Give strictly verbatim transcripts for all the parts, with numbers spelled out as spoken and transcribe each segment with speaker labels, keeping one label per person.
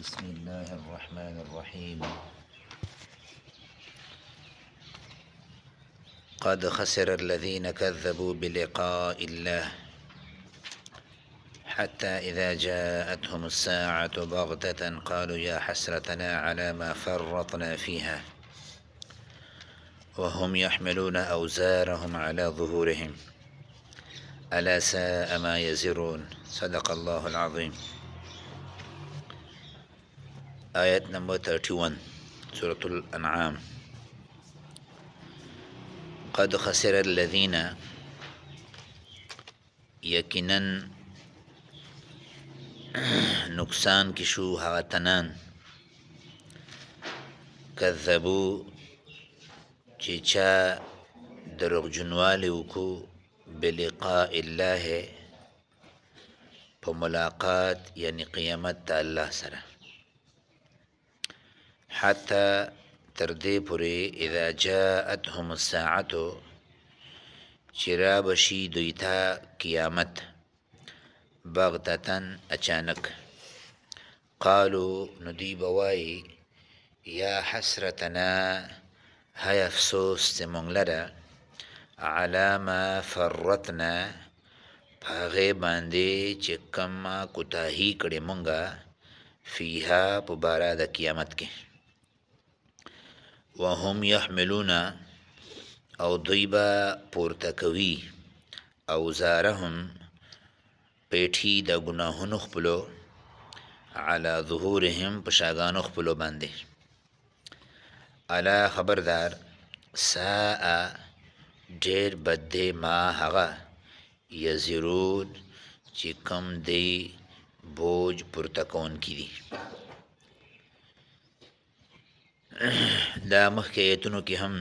Speaker 1: بسم الله الرحمن الرحيم. قد خسر الذين كذبوا بلقاء الله حتى إذا جاءتهم الساعة بغتة قالوا يا حسرتنا على ما فرطنا فيها وهم يحملون أوزارهم على ظهورهم ألا ساء ما يزرون. صدق الله العظيم. آیت نمبر اکتیس سورة الانعام. قد خسر الذین، یقیناً نقصان کی شو هغه تنان، کذبو چې چا دروغجنوالی وکړو بلقاء الله، په ملاقات یعنی قیامت د الله سره، حتی تر دې پورې اذا جاءتهم الساعة چې را بشي دوی ته قیامت، بغتتن اچانک، قالو نو دوی به وایي یا حسرتنا، های افسوس چې مونږ لره، علی ما فرطنا، په هغې باندې چې کومه کوتاهي کړې مونږه، فیها په باره د قیامت کې، وهم یحملون او دوی به پورته کوي، اوزارهم پیټي د ګناهونو خپلو، علی ظهورهم په شاګانو خپلو باندې، الا خبردار، ساء ډېر بد دی، ما هغه یزرون چې کم دی بوج پورته کوونکي دي. دا مخکې ایتونو کې هم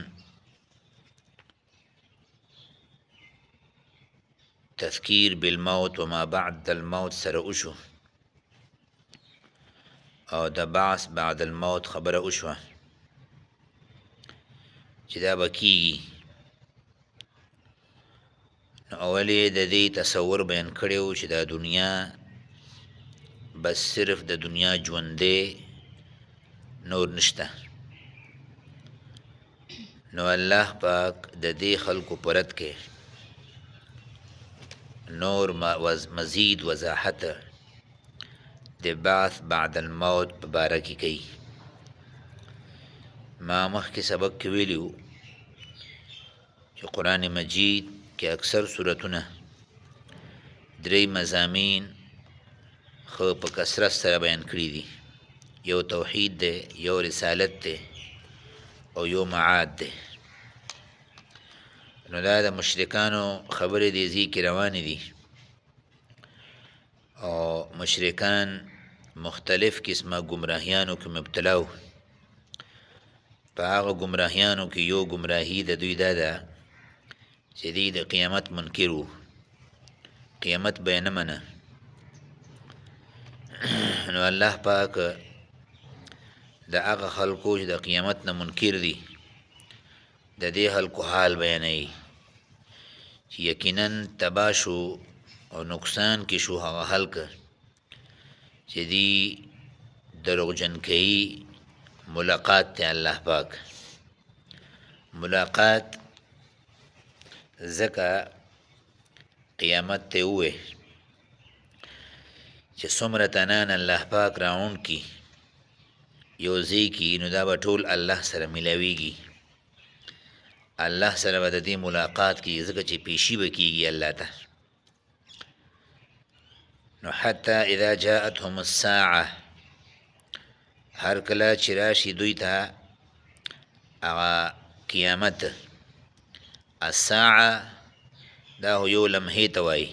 Speaker 1: تذکیر بالموت وما بعد الموت سره وشو، او د بعث بعد الموت خبره وشوه چې دا به کېږي. نو اول یې د دې تصور بیان کړی و چې دا دنیا بس صرف د دنیا ژوند دی، نور نشته. نو الله پاک د دې خلکو پرد کې نور مزید وضاحت د بعث بعد الموت په باره کې کوي. ما مخکې سبق کې ویلي چې قرآن مجید کې اکثر صورتونه درې مضامین خو په کثرت سره بیان کړي دي، یو توحید دی، یو رسالت دی، او یو معاد دی. نو دا د مشرکانو خبرې دې ځای کې روانې دي، او مشرکان مختلف قسمه گمراهیانو کې مبتلا وو. په هغه گمراهیانو کې یو گمراهي د دوی دا ده چې دوی د قیامت منکر وو، قیامت به یې نه منه. نو الله پاک د هغه خلکو چې د قیامت نه منکر دي، د دې خلکو حال بیانوي چې یقیناً تباه شو او نقصان کې شو هغه خلک چې دی دروغجن کوي ملاقات ته الله پاک. ملاقات ځکه قیامت ته ووی چې څومره تنان الله پاک راغون کی یو ځای کې، نو دا به ټول الله سره ملاویږي، الله سره به د دې ملاقات کېږي، ځکه چې پیشي به کېږي الله ته. نو حتی اذا جاءتهم الساعه، هر کله چې راشي دوی ته هغه قیامت، الساعه دا خو یو لمحې ته وایي،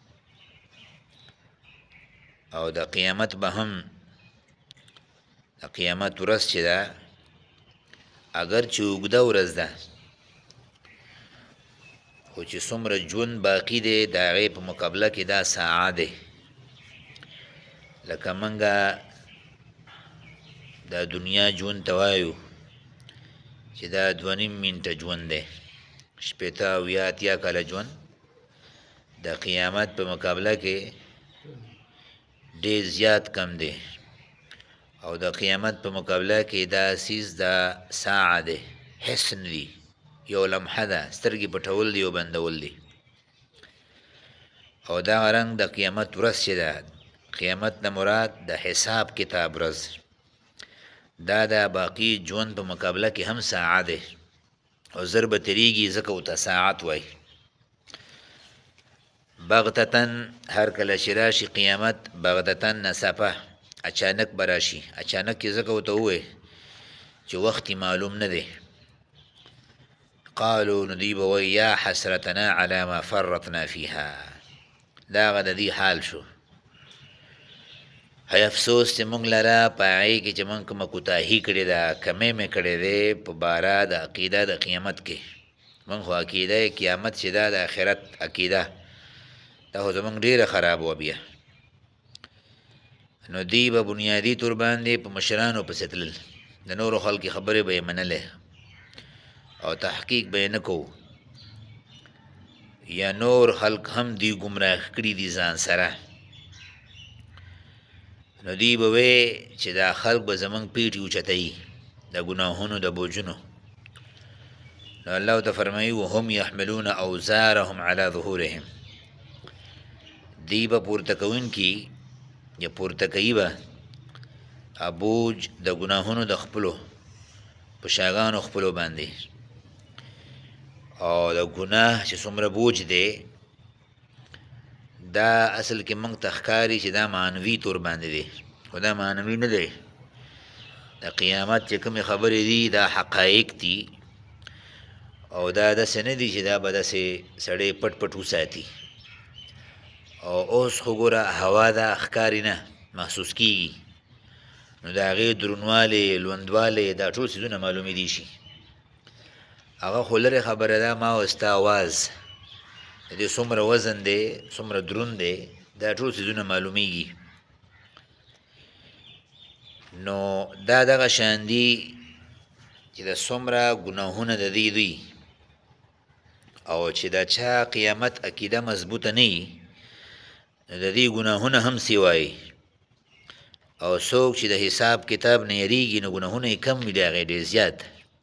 Speaker 1: او د قیامت به هم د قیامت ورځ چې ده اگر چې اوږده ورځ ده، خو چې څومره ژوند باقي دی د هغې په مقابله کې دا ساعه دی. لکه منګه د دنیا ژوند ته وایو چې دا دوه نیم منټه ژوند دی، شپېته اویا اتیا کاله ژوند، د قیامت په مقابله کې ډېر زیات کم دی، او د قیامت په مقابله کې دا سیز دا ساعه ده، حسن دی، یو لمحه ده، سترګې پټول دی او بندول دی. او دا رنګ د قیامت ورځ چې ده، قیامت نه مراد د حساب کتاب ورځ، دا د باقی ژوند په مقابله کې هم ساعه ده او زر به تیریږي، ځکه ورته ساعت وایي. بغتتن هر کله چې راشي قیامت، بغتتن نڅپه اچانک به راشي، اچانک یې ځکه ورته ووایي چې وخت معلوم نه دی. قالو نو دوی به وایي یا حسرتنا علی ما فرطنا فیها، دا هغه د دې حال شو، هی افسوس چې مونږ لره په هغې کې چې مونږ کومه کوتاهي کړې ده، کمی مې کړی دی په باره د عقیده د قیامت کې. مونږ خو عقیده قیامت چې دا د آخرت عقیده دا خو زمونږ ډېره خراب وه بیا. نو دی به بنیادي طور باندې په مشرانو پسې تلل، د نورو خلکو خبرې به یې منلې او تحقیق به یې نه کوو، یا نور خلق هم دی ګمراه کړي دي ځان سره. نو دی به وی چې دا خلق به زمونږ پیټې اوچتوي د ګناهونو د بوجونو. نو الله ته فرمایي وهم یحملون اوزارهم علی ظهورهم، دی به پورته کوونکي یا پورته کوي به ابوج د ګناهونو د خپلو په شاګانو خپلو باندې. او د ګناه چې څومره بوج دی دا اصل کې موږ ته ښکاري چې دا معنوي طور باندې دی، خو دا معنوي نه دی. د قیامت چې کومې خبرې دي دا حقایق دي، او دا داسې نه دي چې دا به داسې سړی پټ پټ وساتي. او اوس خو ګوره هوا دا ښکاري نه، محسوس کېږي، نو د هغې درونوالی لوندوالی دا ټول څیزونه معلومېدی شي. هغه خو لرې خبره ده، ما او ستا اواز د دې څومره وزن دی، څومره دروند دی، دا ټول څیزونه معلومیږي. نو دا دغه شان دي چې د څومره ګناهونه د دې دوی، او چې د چا قیامت عقیده مضبوطه نه وي نو د دې ګناهونه هم سیوایي. او څوک چې د حساب کتاب نه یریږي نو ګناهونه یې کم وي د هغې ډېر زیات.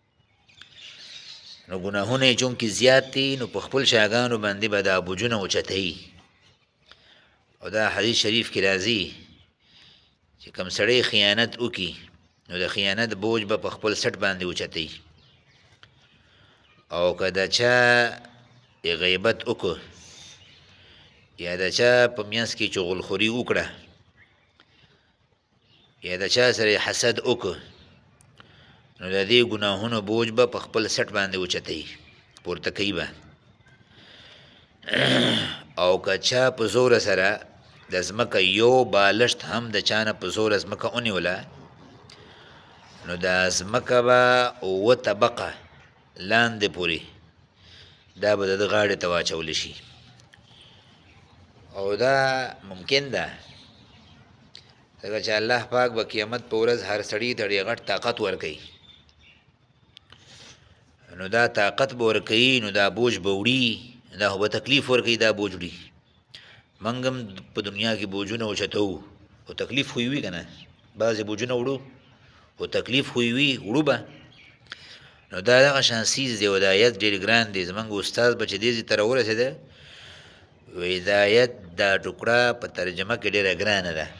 Speaker 1: نو ګناهونه یې چونکې زیات دي نو په خپل شاګانو باندې به دا بوجونه اوچتوي. او دا حدیث شریف کې راځي چې کوم سړی خیانت وکړي نو د خیانت بوج به په خپل سټ باندې اوچتوي. او که د چا غیبت وکړو یا د چا په منځ کې چغلخوري وکړه یا د چا سره حسد وکړو نو د دې ګناهونو بوج به په خپل سټ باندې اوچتوي، پورته کوي به. او که چا په زوره سره د ځمکه یو بالښت هم د چا نه په زوره ځمکه ونیوله نو دا ځمکه به اووه طبقه لاندې پورې دا به د ده غاړې ته واچولی شي. او دا ممکن ده ځکه چې الله پاک به قیامت په ورځ هر سړي ته ډېر غټ طاقت ورکوي، نو دا طاقت به ورکوي نو دا بوج به وړي، دا خو به تکلیف ورکوي، دا بوج وړي. موږ هم په دنیا کې بوجونه اوچتوو خو تکلیف خو یې وي که نه، بعضې بوجونه وړو خو تکلیف خو یې وي، وړو به. نو دا دغه شان څیز دی او د آیت ډېر ګران دی. زموږ استاد به چې دې ځای ته راورسېده وایي د آیت دا ټوکړه په ترجمه کې ډېره ګرانه ده.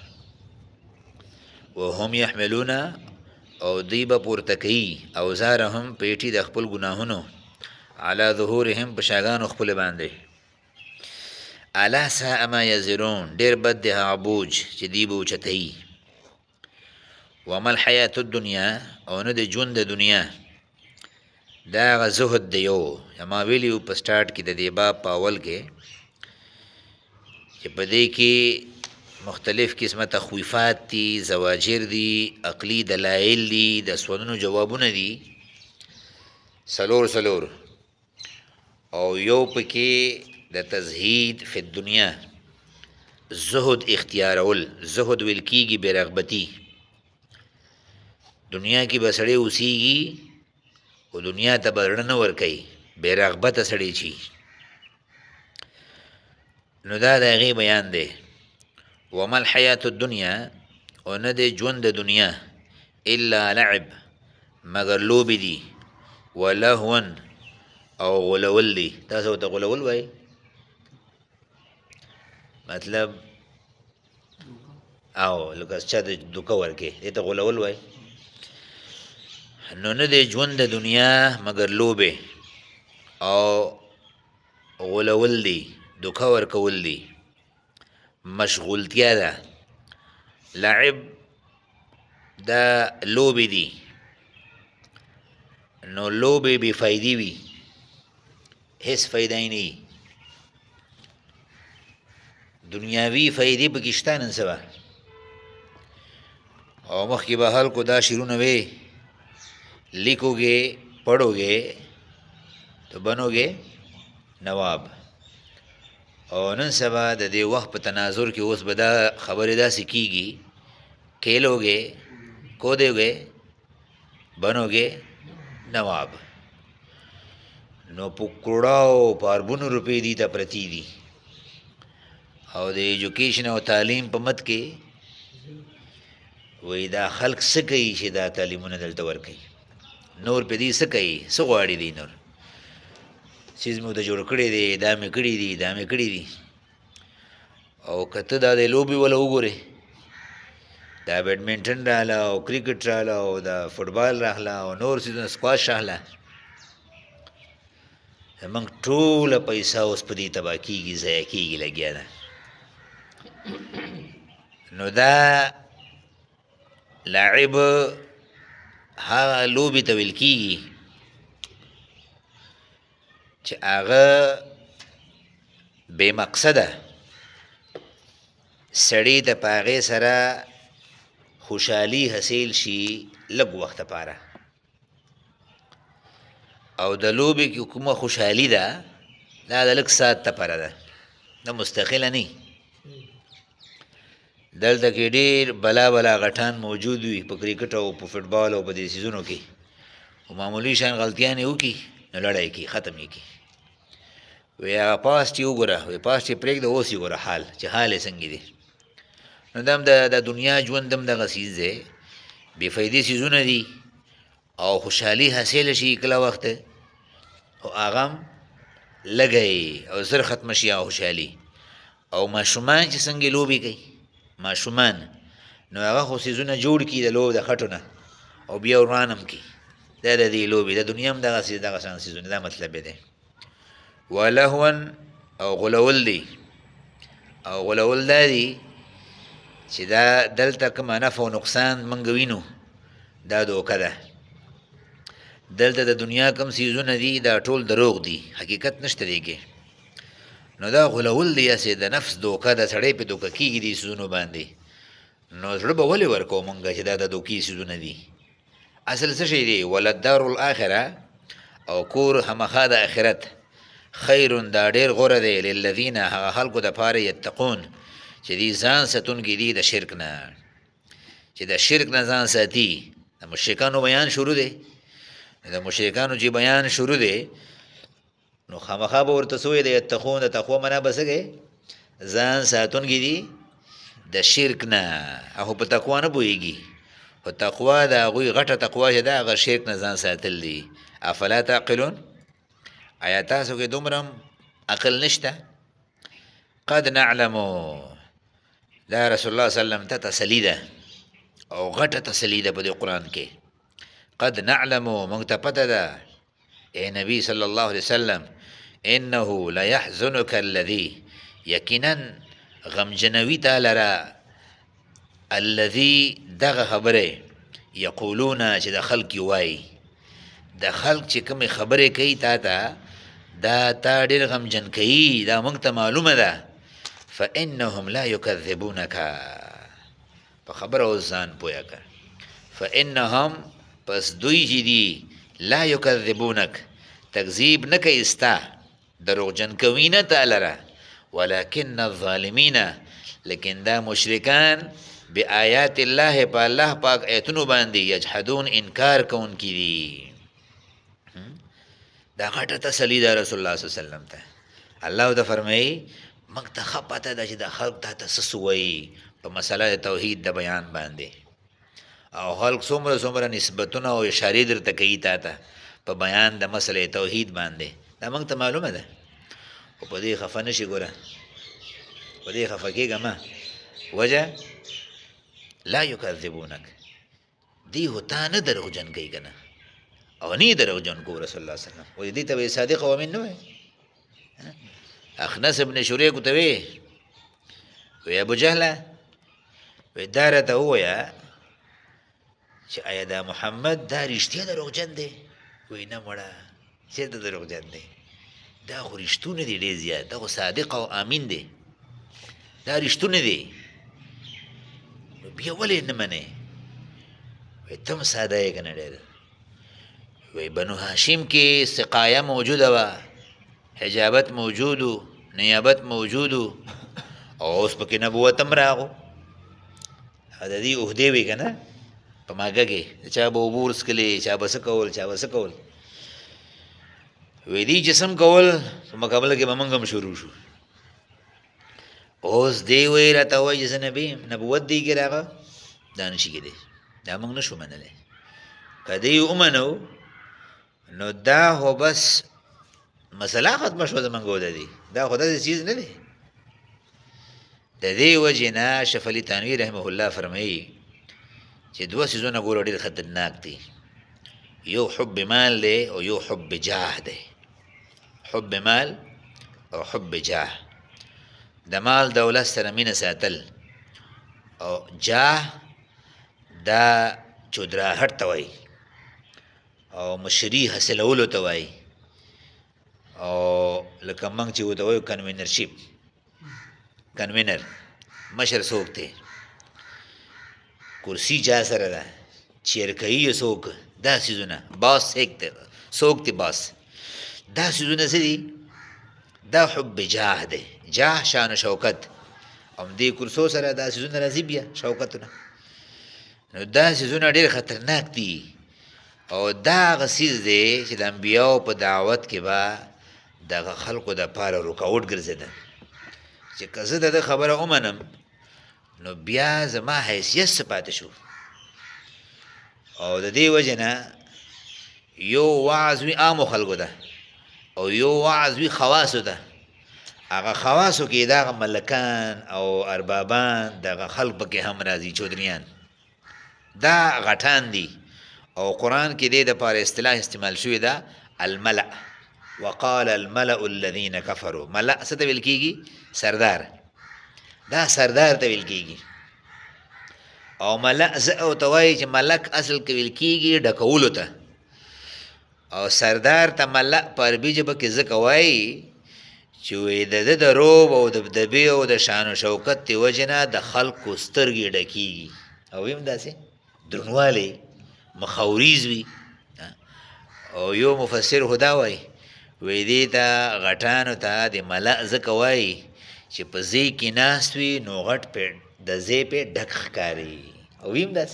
Speaker 1: وهم یحملونه او دوی به پورته کوي اوزارهم پیټي د خپل ګناهونو علی ظهورهم په شاګانو خپلې باندې. الا ساء ما یزرون، ډېر بد دی هغه بوج چې دوی به اوچتوي. وما الحیات الدنیا، او نه د ژوند د دنیا دا هغه زهد دی. یو ما ویلي په سټارټ کې د دې باب په اول کې چې په دې کې مختلف قسمه تخویفات دي، زواجر دي، عقلي دلایل دي، د سوالونو جوابونه دي سلور سلور. او یو پکې د تزهید فی الدنیا، زهد اختیارول، زهد ویل کېږي بې رغبتي. دنیا کې به سړی اوسیږي خو دنیا ته به زړه نه ورکوي، بې رغبته سړی چي. نو دا د هغې بیان دی. وما الحیات الدنیا، او نه دی ژوند د دنیا الا لعب مگر لوبې دي ولهون او غولول دي. تاسو ته غولول وای مطلب او لکه چا د دوکه ورکې دې ته غولول وای. نو نه دی ژوند د دنیا مگر لوبې او غولول دي دوکه ورکول دي مشغولتیا ده. لعب دا لوبې دي نو لوبې بې فایدې وي هیڅ فایده یې نه وي دنیاوي فایدې پکې شته نن سبا. اور مخکې به خلکو دا شعرونه وی لکھو گے پڑھو گے تو بنو گے نواب. او نن سبا د دې وخت په تناظر کې اوس به دا خبرې داسې کېږي کھیلو گے کودو گے بنو گے نواب. نو په کروڑاو په اربونو روپۍ دي ته پرتې دي او د ایجوکیشن او تعلیم په مد کې وایي دا خلک څه کوي چې دا تعلیمونه دلته ورکوي نور په دې څه کوي څه غواړي دی نور چیز مې ورته جوړ کړی دی دا مې کړي دي دا مې کړي دي. او که ته دا د لوبې وله وګورې دا بیډمنټن راغله او کرکټ راغله او دا فټبال راغله او نور څیزونه سکواش راغله زمونږ ټوله پیسه اوس په دې تباه کېږي ضایع کېږي لګیا ده. نو دا لاعب هغه لوبې ته ویل کېږي چې هغه بې مقصده سړی ته په هغې سره خوشحالي حاصل شي لږ وخت لپاره او د لوبې کې کومه خوشحالي ده دا د لږ ساعت لپاره ده دا مستقله نه دلته کې ډېر بلا بلا غټان موجود وي په کرکټ او په فټبال او په دې سیزونو کې او معمولي شان غلطیانې وکړي نو لړی کړي ختم یې کړي وی هغه پاس چې وګوره وی پاس چې پرېږده اوس یې ګوره حال چې حال یې څنګه دی. نو دا هم د دنیا ژوند هم دغه څیز دی بې فایدې څیزونه دي او خوشحالي حاصله شي کله وخت او هغه هم لږی او زر ختمه شي هغه خوشحالي. او ماشومان چې څنګه لوبې کوي ماشومان نو هغه خو څیزونه جوړ کړي د لوب د خټو نه او بیا وران هم کړي دا د دې لوبې د دنیا هم دغه دغه شان څیزونه دا مطلب دی. ولهون او غلول دی او غلول دا دی چې دا دلته کومه نفع او نقصان موږ وینو دا دوکه ده. دلته د دنیا کوم څیزونه دي دا ټول دروغ دي حقیقت نشته دی کې. نو دا غلول دی یاسې د نفس دوکه ده سړی پې دوکه کېږي دې څیزونو باندې نو زړه به ولې ورکوو مونږ چې دا د دوکې څیزونه دي. اصل څه شی دی وللدار الاخره او کور همخا د آخرت خیرون دا ډېر غوره دی للذین هغه خلکو دپاره یتقون چې دي ځان ساتونکي دي د شرک نه چې د شرک نه ځان ساتي. د مشرکانو بیان شروع دی د مشرکانو چې بیان شروع دی نو خامخا به ورته څه وایي د یتقون د تقوا معنا به څه کوي ځان ساتونکي دي د شرک نه هغه په تقوا نه پوهېږي خو تقوا د هغوی غټه تقوا چې ده هغه شرک نه ځان ساتل دي. افلا تعقلون آیا تاسو کې دومره عقل نشته؟ قد نعلمو دا رسول الله صلی الله علیه وسلم ته تسلي ده او غټه تسلي ده په دې قرآن کې. قد نعلمو موږ ته پته ده ای نبی صلی الله علیه وسلم انه لیحزنک الذي یقینا غمجنوي تا لره الذي دغه خبره یقولون چې د خلق وایي د خلق چې کومې خبرې کوي تا ته دا تا ډېر غمجن کوي دا موږ ته معلومه ده. فانهم لا یکذبونک په خبره اوس ځان پوهه کړه. فانهم پس دوی چې دي لا یکذبونک تکذیب نه کوي ستا دروغجن کوي نه تا لره ولكن الظالمین لیکن دا مشرکان بآیات الله په الله پاک ایتونو باندې یجحدون انکار کوونکي دي. دا غټه تسلی ده رسول الله صلی الله علیه وسلم ته. الله ته فرمایي موږ ته ښه پته ده چې د خلق ته څه وایي په مسله د توحید د بیان باندې او خلق څومره څومره نسبتونه او اشارې درته کوي تا ته په بیان د مسلې توحید باندې، دا موږ ته معلومه ده. خو په دې خفه نه شي، ګوره په دې خفه کېږه مه. وجه لا یکذبونک، دی خو تا نه دروغجن کوي که نه، او نه یې دروغجن کو رسول الله صلی الله علیه وسلم. وایي دې ته به یې صادق او امین نه وایي. اخنس ابن شریک ورته وی وی ابو جهله وی دا راته ووایه چې آیا دا محمد دا رښتیا دروغجن دی؟ وی نه مړه چېرته دروغجن دی، دا خو رښتونه دي ډېر زیات، دا خو صادق او امین دی، دا رښتونه دي. نو بیا ولې نه منې؟ وی ته هم ساده یې که نه ډېر. وی بنو هاشم کې سقایه موجوده وه، حجابت موجود و، نیابت موجود و، او اوس پکې نبوت هم راغو. د دې عهدې وي که نه په مکه کې، چا به اوبه ورڅکلې، چا به څه کول، چا به څه کول. وی دې جسم کول په مقابله کې به موږ هم شروع شو. اوس دی وایي راته وایي چې زه نبي یم، نبوت دی کې راغه، دا نشي کېدی، دا موږ نه شو منلی. که دی ومنو نو دا خو بس مسله ختمه شوه زمونږ د دې، دا خو داسې چیز نه دی. د دې وجې نه اشرف علي تانوي رحمه الله فرمایي چې دوه څیزونه ګوره ډېر خطرناک دي، یو حب مال دی او یو حب جاه دی. حب مال او حب جاه، د مال دولت سره مینه ساتل، او جاه دا چودراهټ ته وایي او مشري حاصلولو ته وایي، او لکه موږ چې ورته وایو کنوینرشپ، کنوینر مشر څوک دی، کرسي چا سره ده، چیرکهي یې څوک، دا څیزونه، باس څوک دی باس، دا څیزونه څه دي؟ دا حب جاه دی، جاه شان و شوکت، او دې کرسو سره دا څیزونه راځي بیا شوکتونه. نو دا څیزونه ډېر خطرناک دي، او دا هغه څیز دی چې د انبیاو په دعوت کې به دغه خلقو دپاره رکاوټ ګرځېده چې که زه د ده خبره ومنم نو بیا زما حیثیت څه پاتې شو. او د دې وجې نه یو وعظ وي عامو خلکو ته او یو وعظ وي خواصو ته. هغه خواصو کې دغه ملکان او اربابان دغه خلق پکې هم راځي، چودریان، دا غټان دي. او قرآن کې دې دپاره اصطلاح استعمال شوې ده الملأ، وقال الملأ الذين كفروا. ملأ څه ته ویل کېږي؟ سردار، دا سردار ته ویل کېږي. او ملأ زه ورته وایي چې ملک اصل کې ویل کېږي ډکولو ته، او سردار ته ملأ په عربي ژبه کې ځکه وایي چې وایي د ده د روب او دبدبې او د شان و شوکت د وجې نه د خلقو سترګې ډکېږي، او ویم داسې درنوالی مخاوریز وي. او یو مفسر خو دا وایي وایي دې ته غټانو ته د ملأ ځکه وایي چې په ځای کې ناست وي نو غټ پې د ځای پې ډک ښکاري. او ویم داسې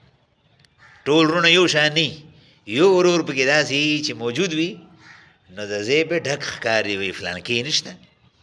Speaker 1: ټول ورونه یو شان ني، یو ورور پکې داسې چې موجود وي نو د ځای پې ډک ښکاري، وي فلان کې نشته،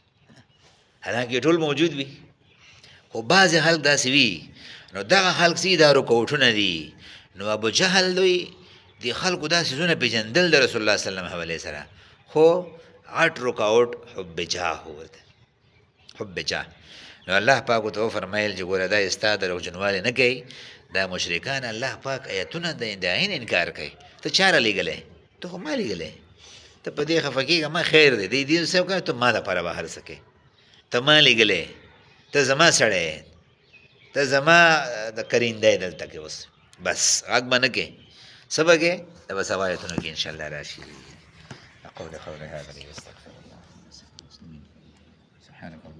Speaker 1: حالانکې ټول موجود وي. خو بعضې خلک داسې وي، نو دغه خلک چې دا رکوټونه دي. نو ابو جهل دوی د خلکو دا څیزونه پېژندل د رسول الله صلی الله علیه وسلم حوالې سره، خو غټ رکاوټ حب جاه ورته، حب جاه. نو الله پاک ورته وفرمیل چې ګوره دا ستا دروغجنوالی نه کوي، دا مشرکان الله پاک آیتونه د عین انکار کوي. ته چا رالیږلی؟ ته خو ما لیږلی، ته په دې خفه کېږه، ما خیر دی، دې دین څه وکړه، ته ما دپاره به هر څه کوې، ته ما لیږلی، ته زما سړی، ته زما د کرینده دلته کې اوس بس غږ به نه کې، څه به کې؟ د به سبا آیتونو کې انشاءالله راشي. اقول قولي هذا واستغفر الله سبحانك